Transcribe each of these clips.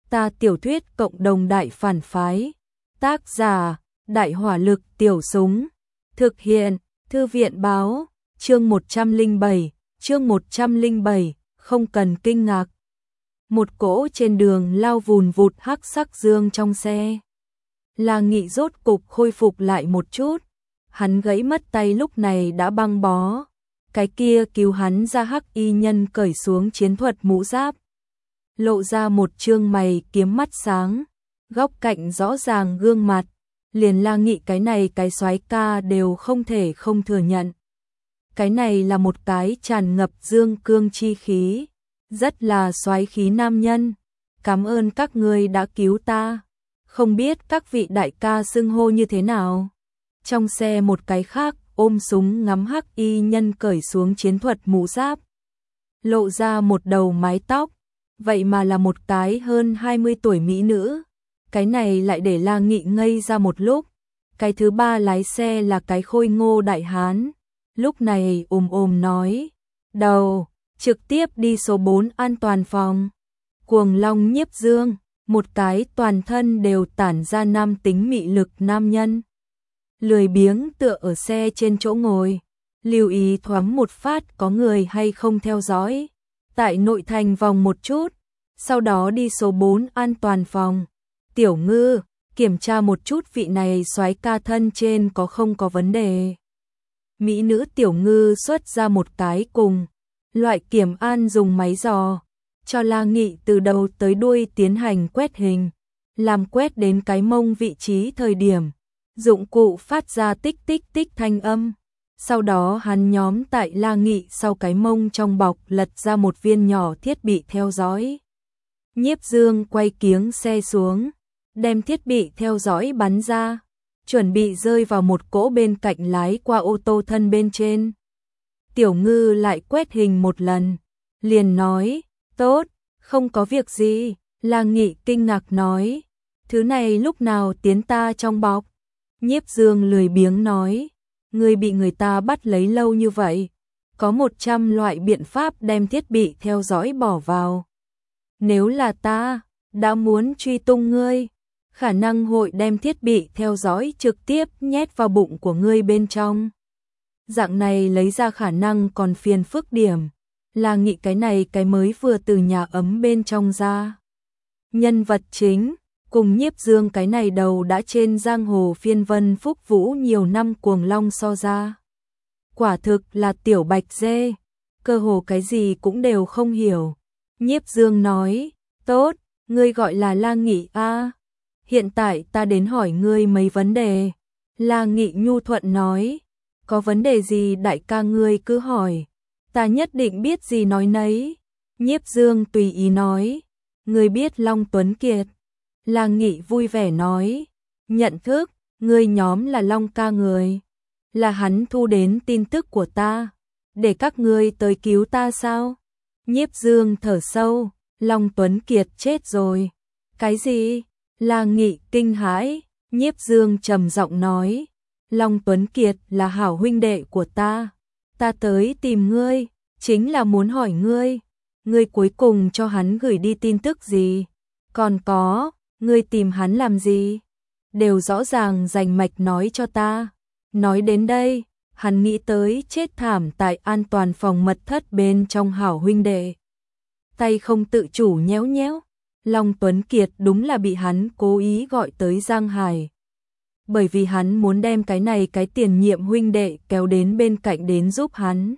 Ta tiểu thuyết cộng đồng đại phản phái. Tác giả, Đại hỏa lực tiểu súng. Thực hiện, Thư viện báo, chương 107, không cần kinh ngạc. Một cỗ trên đường lao vùn vụt hắc sắc dương trong xe. La Nghị rốt cục khôi phục lại một chút. Hắn gãy mất tay lúc này đã băng bó. Cái kia cứu hắn ra hắc y nhân cởi xuống chiến thuật mũ giáp. Lộ ra một trương mày kiếm mắt sáng. Góc cạnh rõ ràng gương mặt. Liền La Nghị cái này cái soái ca đều không thể không thừa nhận. Cái này là một cái tràn ngập dương cương chi khí. Rất là soái khí nam nhân. Cảm ơn các ngươi đã cứu ta. Không biết các vị đại ca xưng hô như thế nào. Trong xe một cái khác ôm súng ngắm hắc y nhân cởi xuống chiến thuật mũ giáp. Lộ ra một đầu mái tóc. Vậy mà là một cái hơn 20 tuổi mỹ nữ. Cái này lại để La Nghị ngây ra một lúc. Cái thứ ba lái xe là cái khôi ngô đại hán. Lúc này ồm nói. Đầu, trực tiếp đi số 4 an toàn phòng. Cuồng Long Nhiếp Dương, một cái toàn thân đều tản ra nam tính mị lực nam nhân. Lười biếng tựa ở xe trên chỗ ngồi. Lưu ý thoáng một phát có người hay không theo dõi. Tại nội thành vòng một chút. Sau đó đi số 4 an toàn phòng. Tiểu Ngư, kiểm tra một chút vị này soái ca thân trên có không có vấn đề. Mỹ nữ Tiểu Ngư xuất ra một cái cùng. Loại kiểm an dùng máy dò. Cho La Nghị từ đầu tới đuôi tiến hành quét hình. Làm quét đến cái mông vị trí thời điểm. Dụng cụ phát ra tích tích tích thanh âm. Sau đó hắn nhóm tại La Nghị sau cái mông trong bọc lật ra một viên nhỏ thiết bị theo dõi. Nhiếp Dương quay kiếng xe xuống. Đem thiết bị theo dõi bắn ra. Chuẩn bị rơi vào một cỗ bên cạnh lái qua ô tô thân bên trên. Tiểu Ngư lại quét hình một lần. Liền nói, tốt, không có việc gì. La Nghị kinh ngạc nói, thứ này lúc nào tiến ta trong bọc. Nhiếp Dương lười biếng nói, ngươi bị người ta bắt lấy lâu như vậy. Có 100 loại biện pháp đem thiết bị theo dõi bỏ vào. Nếu là ta, đã muốn truy tung ngươi. Khả năng hội đem thiết bị theo dõi trực tiếp nhét vào bụng của ngươi bên trong. Dạng này lấy ra khả năng còn phiền phức điểm. La Nghị cái này cái mới vừa từ nhà ấm bên trong ra. Nhân vật chính, cùng Nhiếp Dương cái này đầu đã trên giang hồ phiên vân phúc vũ nhiều năm Cuồng Long so ra. Quả thực là tiểu bạch dê, cơ hồ cái gì cũng đều không hiểu. Nhiếp Dương nói, tốt, ngươi gọi là La Nghị a. Hiện tại ta đến hỏi ngươi mấy vấn đề. La Nghị nhu thuận nói, có vấn đề gì đại ca ngươi cứ hỏi. Ta nhất định biết gì nói nấy. Nhiếp Dương tùy ý nói, ngươi biết Long Tuấn Kiệt. La Nghị vui vẻ nói, nhận thức, ngươi nhóm là Long ca người. Là hắn thu đến tin tức của ta. Để các ngươi tới cứu ta sao? Nhiếp Dương thở sâu, Long Tuấn Kiệt chết rồi. Cái gì? La Nghị kinh hãi. Nhiếp Dương trầm giọng nói, Long Tuấn Kiệt là hảo huynh đệ của ta. Ta tới tìm ngươi, chính là muốn hỏi ngươi. Ngươi cuối cùng cho hắn gửi đi tin tức gì? Còn có, ngươi tìm hắn làm gì? Đều rõ ràng rành mạch nói cho ta. Nói đến đây, hắn nghĩ tới chết thảm tại an toàn phòng mật thất bên trong hảo huynh đệ. Tay không tự chủ nhéo nhéo. Long Tuấn Kiệt đúng là bị hắn cố ý gọi tới Giang Hải. Bởi vì hắn muốn đem cái này cái tiền nhiệm huynh đệ kéo đến bên cạnh đến giúp hắn.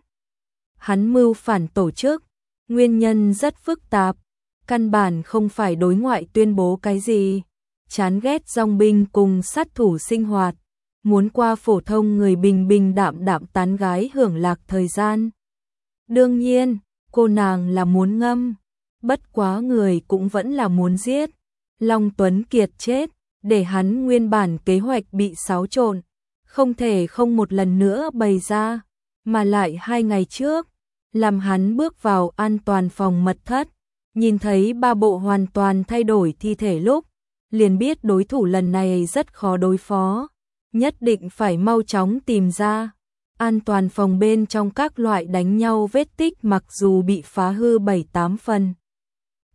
Hắn mưu phản tổ chức, nguyên nhân rất phức tạp, căn bản không phải đối ngoại tuyên bố cái gì. Chán ghét dòng binh cùng sát thủ sinh hoạt, muốn qua phổ thông người bình bình đạm đạm tán gái hưởng lạc thời gian. Đương nhiên, cô nàng là muốn ngâm. Bất quá người cũng vẫn là muốn giết. Long Tuấn Kiệt chết, để hắn nguyên bản kế hoạch bị xáo trộn, không thể không một lần nữa bày ra, mà lại 2 ngày trước, làm hắn bước vào an toàn phòng mật thất, nhìn thấy 3 bộ hoàn toàn thay đổi thi thể lúc, liền biết đối thủ lần này rất khó đối phó, nhất định phải mau chóng tìm ra. An toàn phòng bên trong các loại đánh nhau vết tích mặc dù bị phá hư 7-8 phần.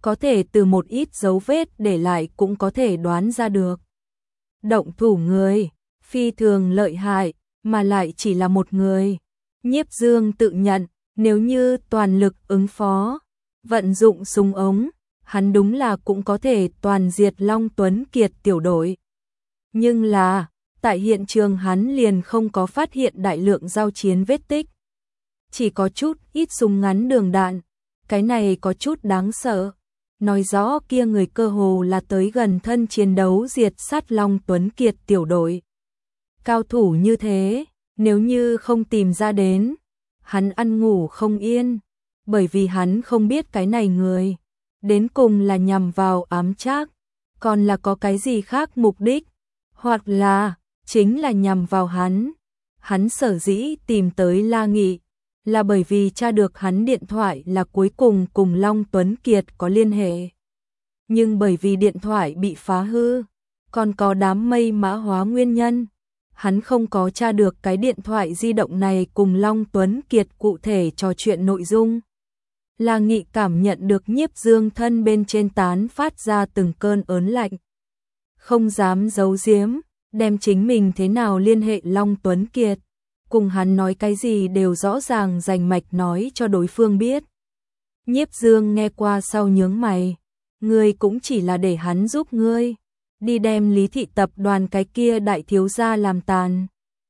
có thể từ một ít dấu vết để lại cũng có thể đoán ra được. Động thủ người, phi thường lợi hại, mà lại chỉ là một người. Nhiếp Dương tự nhận, nếu như toàn lực ứng phó, vận dụng súng ống, hắn đúng là cũng có thể toàn diệt Long Tuấn Kiệt tiểu đội. Nhưng là, tại hiện trường hắn liền không có phát hiện đại lượng giao chiến vết tích. Chỉ có chút ít súng ngắn đường đạn, cái này có chút đáng sợ. Nói rõ kia người cơ hồ là tới gần thân chiến đấu diệt sát Long Tuấn Kiệt tiểu đội. Cao thủ như thế, nếu như không tìm ra đến, hắn ăn ngủ không yên, bởi vì hắn không biết cái này người đến cùng là nhằm vào ám trác, còn là có cái gì khác mục đích, hoặc là chính là nhằm vào hắn. Hắn sở dĩ tìm tới La Nghị là bởi vì tra được hắn điện thoại là cuối cùng cùng Long Tuấn Kiệt có liên hệ. Nhưng bởi vì điện thoại bị phá hư, còn có đám mây mã hóa nguyên nhân, hắn không có tra được cái điện thoại di động này cùng Long Tuấn Kiệt cụ thể trò chuyện nội dung. La Nghị cảm nhận được Nhiếp Dương thân bên trên tán phát ra từng cơn ớn lạnh. Không dám giấu giếm, đem chính mình thế nào liên hệ Long Tuấn Kiệt, cùng hắn nói cái gì đều rõ ràng rành mạch nói cho đối phương biết. Nhiếp Dương nghe qua sau nhướng mày, ngươi cũng chỉ là để hắn giúp ngươi đi đem Lý Thị tập đoàn cái kia đại thiếu gia làm tàn.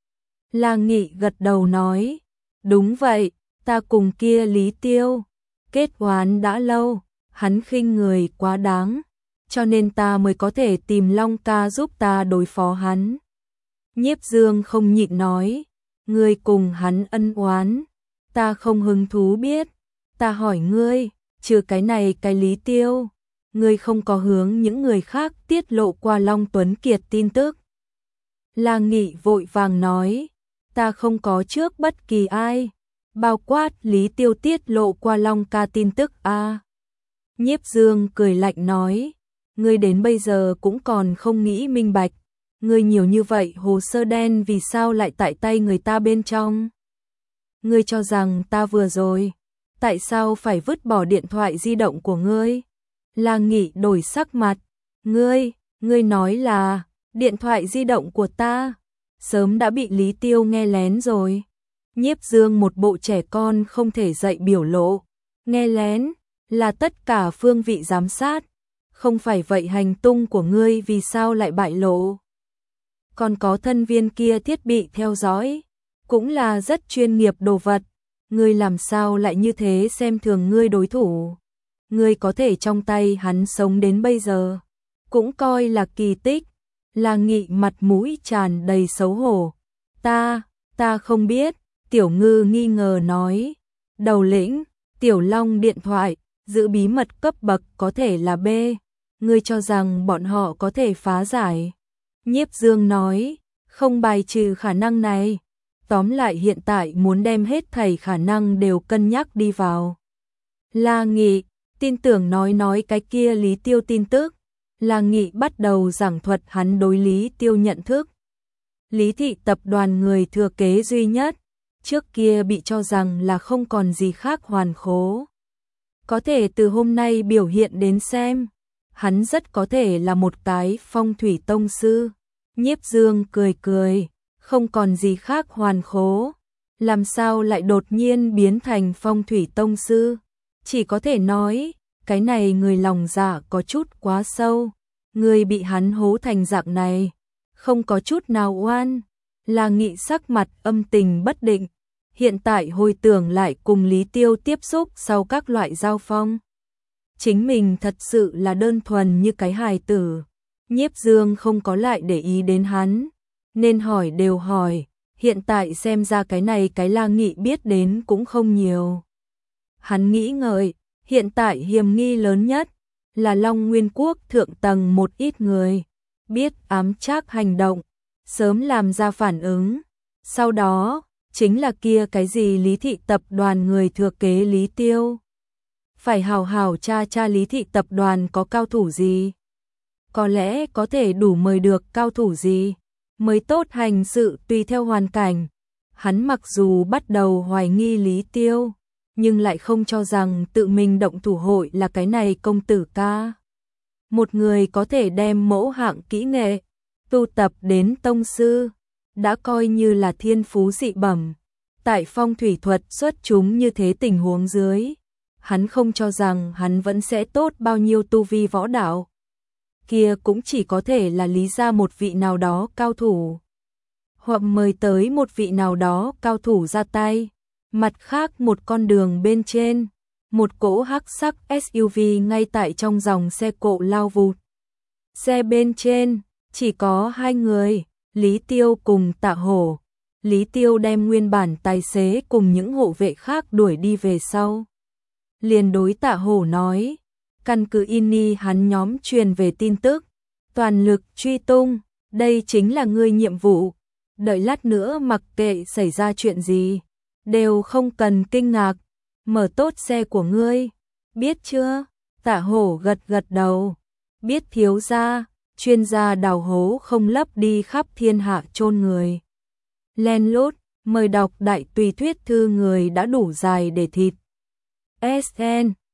La Nghị gật đầu nói, đúng vậy, ta cùng kia Lý Tiêu kết oán đã lâu, hắn khinh người quá đáng, cho nên ta mới có thể tìm Long ca giúp ta đối phó hắn. Nhiếp Dương không nhịn nói, ngươi cùng hắn ân oán, ta không hứng thú biết, ta hỏi ngươi, trừ cái này cái Lý Tiêu, ngươi không có hướng những người khác tiết lộ qua Long Tuấn Kiệt tin tức. La Nghị vội vàng nói, ta không có trước bất kỳ ai, bao quát Lý Tiêu tiết lộ qua Long ca tin tức a. Nhiếp Dương cười lạnh nói, ngươi đến bây giờ cũng còn không nghĩ minh bạch, ngươi nhiều như vậy hồ sơ đen vì sao lại tại tay người ta bên trong? Ngươi cho rằng ta vừa rồi, tại sao phải vứt bỏ điện thoại di động của ngươi? La Nghị đổi sắc mặt, ngươi nói là, điện thoại di động của ta, sớm đã bị Lý Tiêu nghe lén rồi. Nhiếp Dương một bộ trẻ con không thể dạy biểu lộ, nghe lén, là tất cả phương vị giám sát, không phải vậy hành tung của ngươi vì sao lại bại lộ? Còn có thân viên kia thiết bị theo dõi, cũng là rất chuyên nghiệp đồ vật, ngươi làm sao lại như thế xem thường ngươi đối thủ? Ngươi có thể trong tay hắn sống đến bây giờ, cũng coi là kỳ tích. La Nghị mặt mũi tràn đầy xấu hổ. Ta không biết, Tiểu Ngư nghi ngờ nói. Đầu lĩnh, Tiểu Long điện thoại, giữ bí mật cấp bậc có thể là B. Ngươi cho rằng bọn họ có thể phá giải? Nhiếp Dương nói, không bài trừ khả năng này. Tóm lại hiện tại muốn đem hết thảy khả năng đều cân nhắc đi vào. La Nghị tin tưởng nói cái kia Lý Tiêu tin tức. La Nghị bắt đầu giảng thuật hắn đối Lý Tiêu nhận thức. Lý Thị tập đoàn người thừa kế duy nhất, trước kia bị cho rằng là không còn gì khác hoàn khố. Có thể từ hôm nay biểu hiện đến xem, hắn rất có thể là một cái phong thủy tông sư. Nhiếp Dương cười cười, không còn gì khác hoàn khố, làm sao lại đột nhiên biến thành phong thủy tông sư? Chỉ có thể nói, cái này người lòng dạ có chút quá sâu, người bị hắn hố thành dạng này, không có chút nào oan. La Nghị sắc mặt âm tình bất định, hiện tại hồi tưởng lại cùng Lý Tiêu tiếp xúc sau các loại giao phong. Chính mình thật sự là đơn thuần như cái hài tử. Nhiếp Dương không có lại để ý đến hắn, nên hỏi đều hỏi, hiện tại xem ra cái này cái La Nghị biết đến cũng không nhiều. Hắn nghĩ ngợi, hiện tại hiểm nghi lớn nhất là Long Nguyên Quốc thượng tầng một ít người, biết ám trác hành động, sớm làm ra phản ứng. Sau đó, chính là kia cái gì Lý Thị tập đoàn người thừa kế Lý Tiêu. Phải hào hào tra Lý Thị tập đoàn có cao thủ gì. Có lẽ có thể đủ mời được cao thủ gì, mới tốt hành sự tùy theo hoàn cảnh. Hắn mặc dù bắt đầu hoài nghi Lý Tiêu, nhưng lại không cho rằng tự mình động thủ hội là cái này công tử ca. Một người có thể đem mẫu hạng kỹ nghệ, tu tập đến tông sư, đã coi như là thiên phú dị bẩm. Tại phong thủy thuật xuất chúng như thế tình huống dưới, hắn không cho rằng hắn vẫn sẽ tốt bao nhiêu tu vi võ đạo. Kia cũng chỉ có thể là lý ra một vị nào đó cao thủ, hoặc mời tới một vị nào đó cao thủ ra tay. Mặt khác một con đường bên trên, một cỗ hắc sắc SUV ngay tại trong dòng xe cộ lao vụt. Xe bên trên chỉ có hai người, Lý Tiêu cùng Tạ Hổ. Lý Tiêu đem nguyên bản tài xế cùng những hộ vệ khác đuổi đi về sau. Liền đối Tạ Hổ nói, căn cứ INI hắn nhóm truyền về tin tức, toàn lực truy tung, đây chính là ngươi nhiệm vụ. Đợi lát nữa mặc kệ xảy ra chuyện gì, đều không cần kinh ngạc, mở tốt xe của ngươi, biết chưa? Tạ Hổ gật gật đầu, biết thiếu gia, chuyên gia đào hố không lấp đi khắp thiên hạ chôn người. Len lút, mời đọc đại tùy thuyết thư người đã đủ dài để thịt. SN